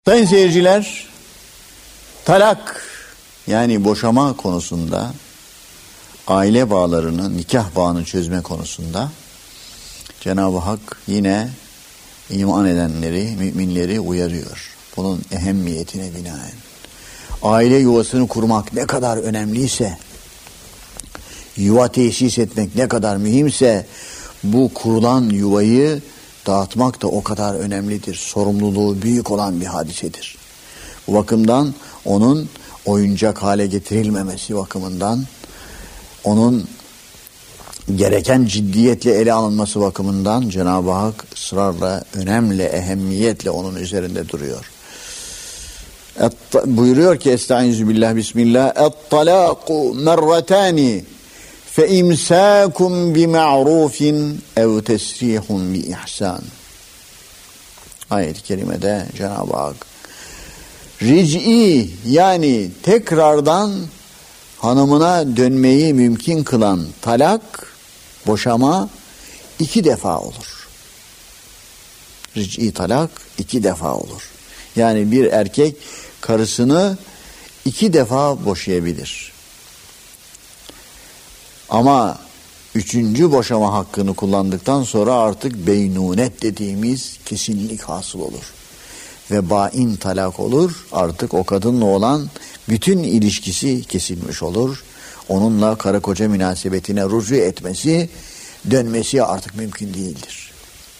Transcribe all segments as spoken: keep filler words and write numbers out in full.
Sayın seyirciler, talak yani boşama konusunda, aile bağlarını, nikah bağını çözme konusunda Cenab-ı Hak yine iman edenleri, müminleri uyarıyor. Bunun ehemmiyetine binaen. Aile yuvasını kurmak ne kadar önemliyse, yuva tesis etmek ne kadar mühimse, bu kurulan yuvayı dağıtmak da o kadar önemlidir. Sorumluluğu büyük olan bir hadisedir. Bu bakımdan onun oyuncak hale getirilmemesi bakımından, onun gereken ciddiyetle ele alınması bakımından Cenab-ı Hak ısrarla, önemli, ehemmiyetle onun üzerinde duruyor. Et, buyuruyor ki Estaizu billah bismillah Et-talâku merretâni fe imsâkum bi ma'rufin ev tesrihun bi ihsan. Ayet-i kerimede Cenab-ı Hak ric'i yani tekrardan hanımına dönmeyi mümkün kılan talak, boşama iki defa olur. Ric'i talak iki defa olur. Yani bir erkek karısını iki defa boşayabilir. Ama üçüncü boşama hakkını kullandıktan sonra artık beynunet dediğimiz kesinlik hasıl olur. Ve bain talak olur. Artık o kadınla olan bütün ilişkisi kesilmiş olur. Onunla karı koca münasebetine rücu etmesi, dönmesi artık mümkün değildir.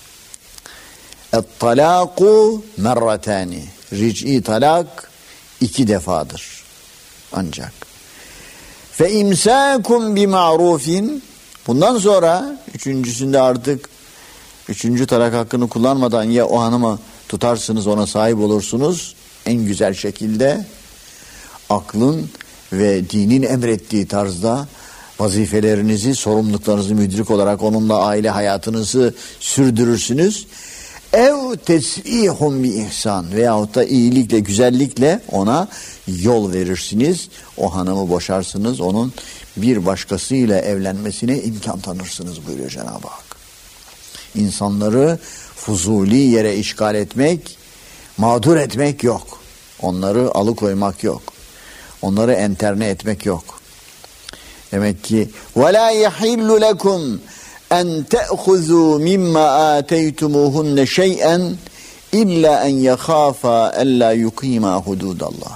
Et-talâku merretâni. Ric'i talak iki defadır. Ancak fe imsâkum bi ma'rufin, bundan sonra üçüncüsünde artık üçüncü talak hakkını kullanmadan ya o hanıma tutarsınız, ona sahip olursunuz en güzel şekilde, aklın ve dinin emrettiği tarzda vazifelerinizi, sorumluluklarınızı müdrik olarak onunla aile hayatınızı sürdürürsünüz. Ev tesrihun bi ihsan, veyahut da iyilikle, güzellikle ona yol verirsiniz. O hanımı boşarsınız, onun bir başkasıyla evlenmesine imkan tanırsınız buyuruyor Cenab-ı Hak. İnsanları fuzuli yere işgal etmek, mağdur etmek yok. Onları alıkoymak yok. Onları enterne etmek yok. Demek ki وَلَا يَحِلُّ لَكُمْ أَنْ تَأْخُذُوا مِمَّا آتَيْتُمُوهُنَّ شَيْئًا إِلَّا أَنْ يَخَافَا أَلَّا يُقِيمَا حُدُودَ اللّٰهِ.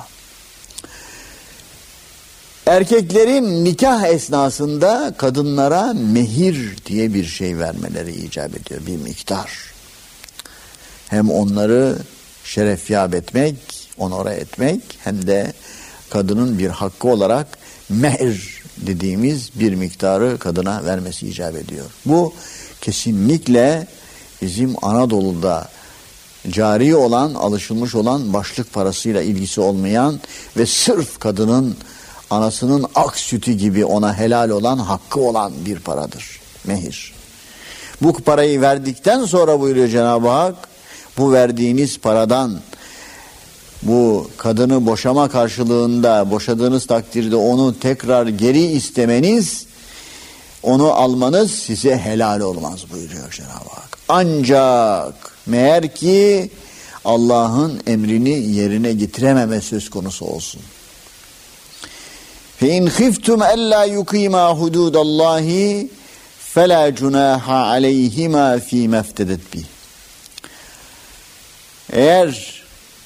Erkeklerin nikah esnasında kadınlara mehir diye bir şey vermeleri icap ediyor. Bir miktar. Hem onları şerefyab etmek, onore etmek, hem de kadının bir hakkı olarak mehir dediğimiz bir miktarı kadına vermesi icap ediyor. Bu kesinlikle bizim Anadolu'da cari olan, alışılmış olan, başlık parasıyla ilgisi olmayan ve sırf kadının anasının ak sütü gibi ona helal olan, hakkı olan bir paradır. Mehir. Bu parayı verdikten sonra buyuruyor Cenab-ı Hak, bu verdiğiniz paradan bu kadını boşama karşılığında, boşadığınız takdirde onu tekrar geri istemeniz, onu almanız size helal olmaz buyuruyor Cenab-ı Hak. Ancak meğer ki Allah'ın emrini yerine getirememe söz konusu olsun. فَاِنْ خِفْتُمْ أَلَّا يُقِيمَا حُدُودَ اللّٰهِ فَلَا جُنَاحَ عَلَيْهِمَا ف۪ي مَفْتَدَتْ بِهِ. Eğer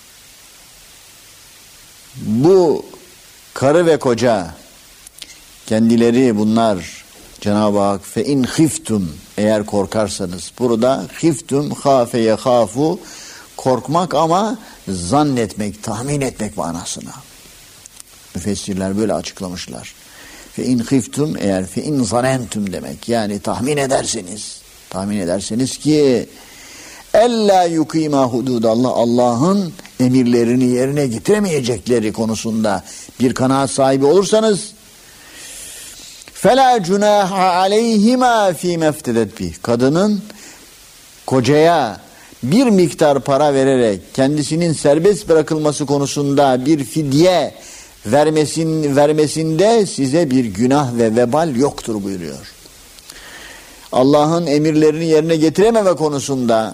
bu karı ve koca kendileri bunlar Cenab-ı Hak fe in khiftum, eğer korkarsanız, burada khiftum khafe yekhafu, korkmak ama zannetmek, tahmin etmek manasına. Müfessirler böyle açıklamışlar. Fe in khiftum, eğer fe in zanentum demek, yani tahmin ederseniz, tahmin ederseniz ki ella yukima hududallah, Allah'ın emirlerini yerine getiremeyecekleri konusunda bir kanaat sahibi olursanız fela cunaha aleyhima fi meftedet bih, kadının kocaya bir miktar para vererek kendisinin serbest bırakılması konusunda bir fidye vermesin, vermesinde size bir günah ve vebal yoktur buyuruyor. Allah'ın emirlerini yerine getirememe konusunda,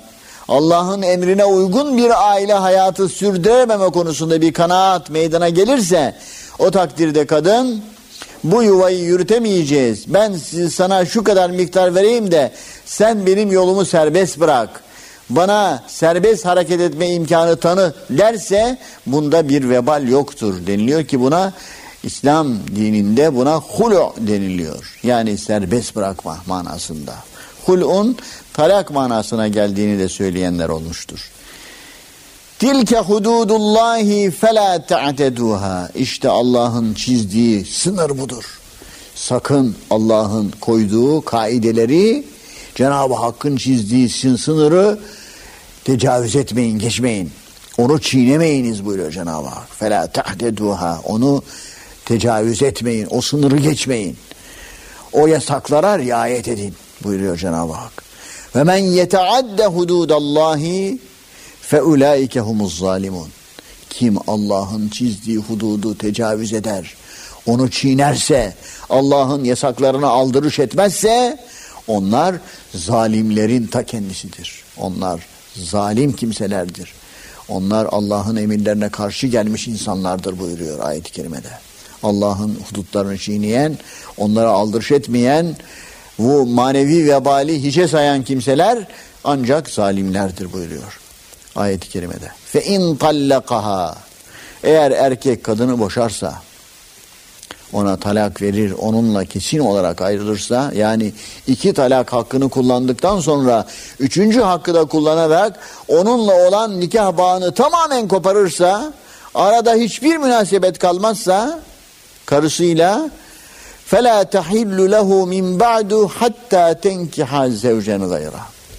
Allah'ın emrine uygun bir aile hayatı sürdürememe konusunda bir kanaat meydana gelirse, o takdirde kadın, bu yuvayı yürütemeyeceğiz, ben sana şu kadar miktar vereyim de sen benim yolumu serbest bırak, bana serbest hareket etme imkanı tanı derse, bunda bir vebal yoktur deniliyor ki buna İslam dininde buna hulu deniliyor. Yani serbest bırakma manasında. Hul'un talak manasına geldiğini de söyleyenler olmuştur. Tilke hududullahi fela ta'teduha. İşte Allah'ın çizdiği sınır budur. Sakın Allah'ın koyduğu kaideleri, Cenab-ı Hakk'ın çizdiği sınırı tecavüz etmeyin, geçmeyin. Onu çiğnemeyiniz buyuruyor Cenab-ı Hak. Fela ta'teduha. Onu tecavüz etmeyin, o sınırı geçmeyin. O yasaklara riayet edin buyuruyor Cenab-ı Hak. Ve men yeteadde hududallahi fe ulaike humuz zalimun. Kim Allah'ın çizdiği hududu tecavüz eder, onu çiğnerse, Allah'ın yasaklarına aldırış etmezse, onlar zalimlerin ta kendisidir. Onlar zalim kimselerdir. Onlar Allah'ın emirlerine karşı gelmiş insanlardır buyuruyor ayet-i kerimede. Allah'ın hudutlarını çiğneyen, onlara aldırış etmeyen, bu manevi vebali hiçe sayan kimseler ancak zalimlerdir buyuruyor ayet-i kerimede. Fe in tallaqaha, eğer erkek kadını boşarsa, ona talak verir, onunla kesin olarak ayrılırsa, yani iki talak hakkını kullandıktan sonra üçüncü hakkı da kullanarak onunla olan nikah bağını tamamen koparırsa, arada hiçbir münasebet kalmazsa karısıyla, فَلَا تَحِلُّ لَهُ مِنْ بَعْدُ حَتَّى تَنْكِحَ زَوْجًا غَيْرًا.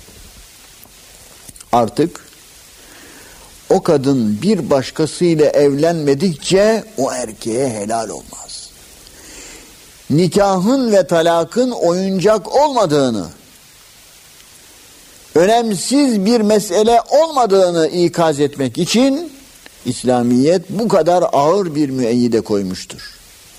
Artık o kadın bir başkasıyla evlenmedikçe o erkeğe helal olmaz. Nikahın ve talakın oyuncak olmadığını, önemsiz bir mesele olmadığını ikaz etmek için İslamiyet bu kadar ağır bir müeyyide koymuştur.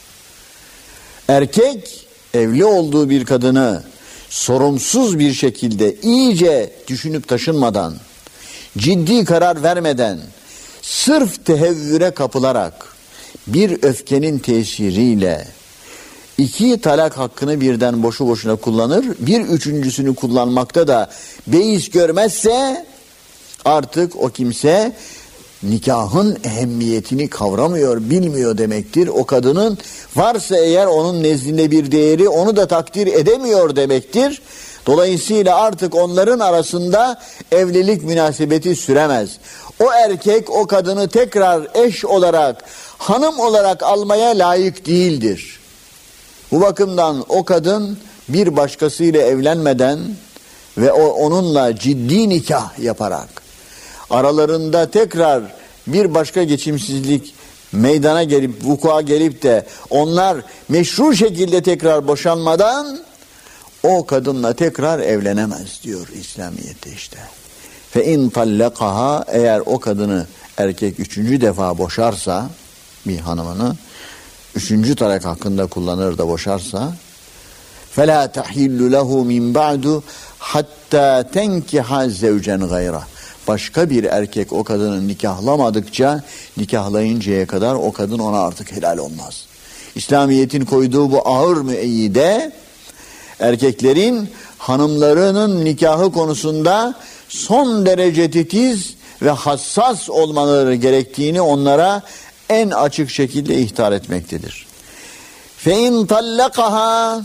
Erkek evli olduğu bir kadını sorumsuz bir şekilde iyice düşünüp taşınmadan, ciddi karar vermeden, sırf tehevvüre kapılarak bir öfkenin tesiriyle iki talak hakkını birden boşu boşuna kullanır, bir üçüncüsünü kullanmakta da beis görmezse artık o kimse nikahın ehemmiyetini kavramıyor, bilmiyor demektir. O kadının varsa eğer onun nezdinde bir değeri, onu da takdir edemiyor demektir. Dolayısıyla artık onların arasında evlilik münasebeti süremez. O erkek o kadını tekrar eş olarak, hanım olarak almaya layık değildir. Bu bakımdan o kadın bir başkasıyla evlenmeden ve o onunla ciddi nikah yaparak, aralarında tekrar bir başka geçimsizlik meydana gelip, vuku'a gelip de onlar meşru şekilde tekrar boşanmadan o kadınla tekrar evlenemez diyor İslamiyet'te işte. Fe in tallaqaha, eğer o kadını erkek üçüncü defa boşarsa, bir hanımını üçüncü talak hakkında kullanır da boşarsa, فَلَا تَحِلُّ لَهُ مِنْ بَعْدُ حَتَّى تَنْكِحَ زَوْجًا غَيْرًا. Başka bir erkek o kadını nikahlamadıkça, nikahlayıncaya kadar o kadın ona artık helal olmaz. İslamiyet'in koyduğu bu ağır müeyyide, erkeklerin hanımlarının nikahı konusunda son derece titiz ve hassas olmaları gerektiğini onlara en açık şekilde ihtar etmektedir. فَاِنْ طَلَّقَهَا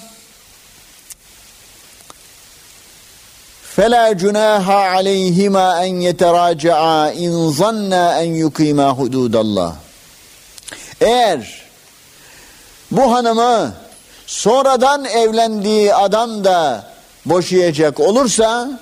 فَلَا جُنَاهَ عَلَيْهِمَا اَنْ يَتَرَاجَعَا اِنْ ظَنَّا اَنْ يُقِيمَا حُدُودَ اللّٰهِ. Eğer bu hanımı sonradan evlendiği adam da boşayacak olursa,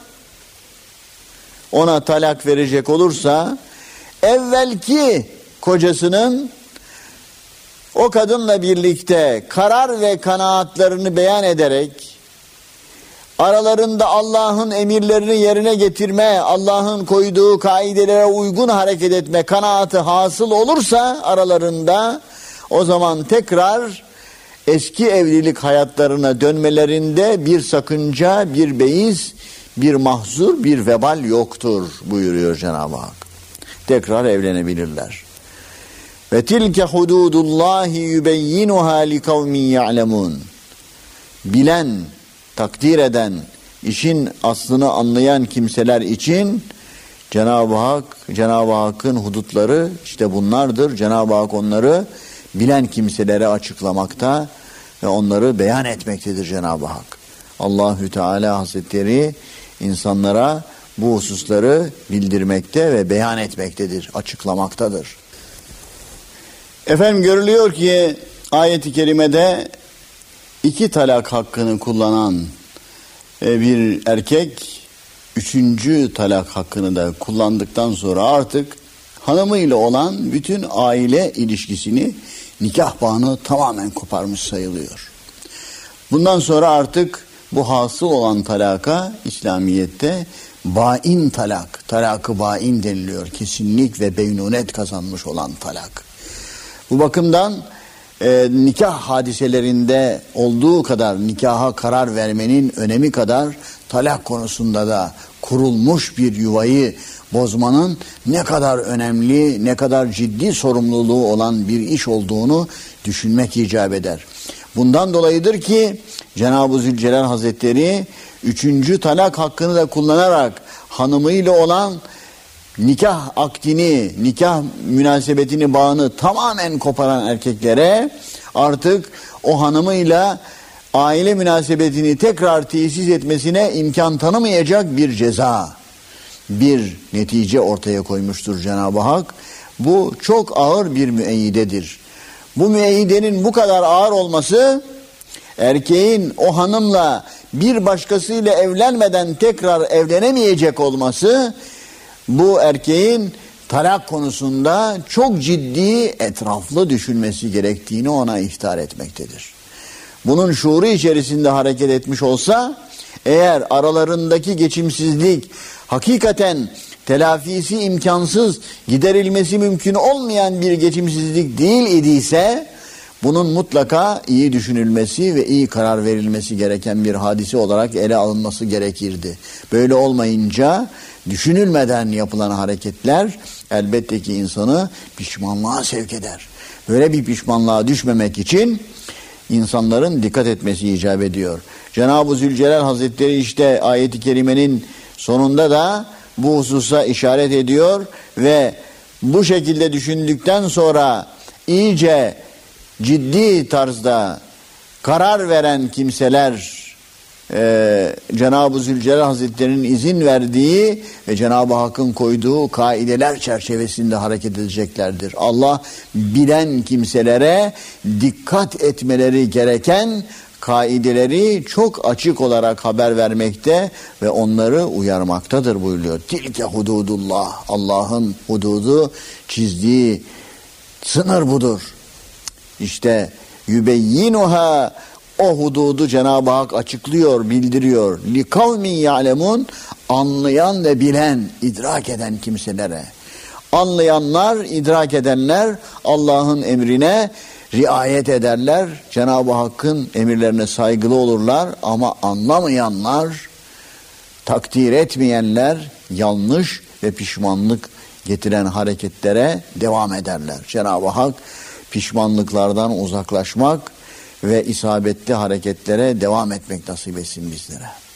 ona talak verecek olursa, evvelki kocasının o kadınla birlikte karar ve kanaatlarını beyan ederek, aralarında Allah'ın emirlerini yerine getirme, Allah'ın koyduğu kaidelere uygun hareket etme kanaatı hasıl olursa aralarında, o zaman tekrar eski evlilik hayatlarına dönmelerinde bir sakınca, bir beis, bir mahzur, bir vebal yoktur buyuruyor Cenab-ı Hak. Tekrar evlenebilirler. Ve tilke hududullahi yubeyyinuha li kavmin ya'lemun. Bilen, takdir eden, işin aslını anlayan kimseler için Cenab-ı Hak, Cenab-ı Hakk'ın hudutları işte bunlardır. Cenab-ı Hak onları bilen kimselere açıklamakta ve onları beyan etmektedir Cenab-ı Hak. Allahü Teala Hazretleri insanlara bu hususları bildirmekte ve beyan etmektedir, açıklamaktadır. Efendim görülüyor ki ayet-i kerimede iki talak hakkını kullanan bir erkek üçüncü talak hakkını da kullandıktan sonra artık hanımıyla olan bütün aile ilişkisini, nikah bağını tamamen koparmış sayılıyor. Bundan sonra artık bu hasıl olan talaka İslamiyet'te bain talak, talak-ı bain deniliyor. Kesinlik ve beynunet kazanmış olan talak. Bu bakımdan e, nikah hadiselerinde olduğu kadar nikaha karar vermenin önemi kadar talak konusunda da kurulmuş bir yuvayı bozmanın ne kadar önemli, ne kadar ciddi sorumluluğu olan bir iş olduğunu düşünmek icap eder. Bundan dolayıdır ki Cenab-ı Zülcelal Hazretleri üçüncü talak hakkını da kullanarak hanımıyla olan nikah akdini, nikah münasebetini, bağını tamamen koparan erkeklere artık o hanımıyla aile münasebetini tekrar tesis etmesine imkan tanımayacak bir ceza, bir netice ortaya koymuştur Cenab-ı Hak. Bu çok ağır bir müeyyidedir. Bu müeyyidenin bu kadar ağır olması, erkeğin o hanımla bir başkasıyla evlenmeden tekrar evlenemeyecek olması, bu erkeğin talak konusunda çok ciddi, etraflı düşünmesi gerektiğini ona ihtar etmektedir. Bunun şuuru içerisinde hareket etmiş olsa, eğer aralarındaki geçimsizlik hakikaten telafisi imkansız, giderilmesi mümkün olmayan bir geçimsizlik değil idiyse, bunun mutlaka iyi düşünülmesi ve iyi karar verilmesi gereken bir hadise olarak ele alınması gerekirdi. Böyle olmayınca düşünülmeden yapılan hareketler elbette ki insanı pişmanlığa sevk eder. Böyle bir pişmanlığa düşmemek için insanların dikkat etmesi icap ediyor. Cenab-ı Zülcelal Hazretleri işte ayet-i kerimenin sonunda da bu hususa işaret ediyor ve bu şekilde düşündükten sonra iyice ciddi tarzda karar veren kimseler e, Cenab-ı Zülcelal Hazretleri'nin izin verdiği ve Cenab-ı Hakk'ın koyduğu kaideler çerçevesinde hareket edeceklerdir. Allah bilen kimselere dikkat etmeleri gereken kaideleri çok açık olarak haber vermekte ve onları uyarmaktadır buyuruyor. Tilke hududullah. Allah'ın hududu, çizdiği sınır budur. İşte yübeyyinuha, o hududu Cenab-ı Hak açıklıyor, bildiriyor. Li kavmin ya'lemun, anlayan ve bilen, idrak eden kimselere. Anlayanlar, idrak edenler Allah'ın emrine riayet ederler. Cenab-ı Hakk'ın emirlerine saygılı olurlar ama anlamayanlar, takdir etmeyenler yanlış ve pişmanlık getiren hareketlere devam ederler. Cenab-ı Hak pişmanlıklardan uzaklaşmak ve isabetli hareketlere devam etmek nasip etsin bizlere.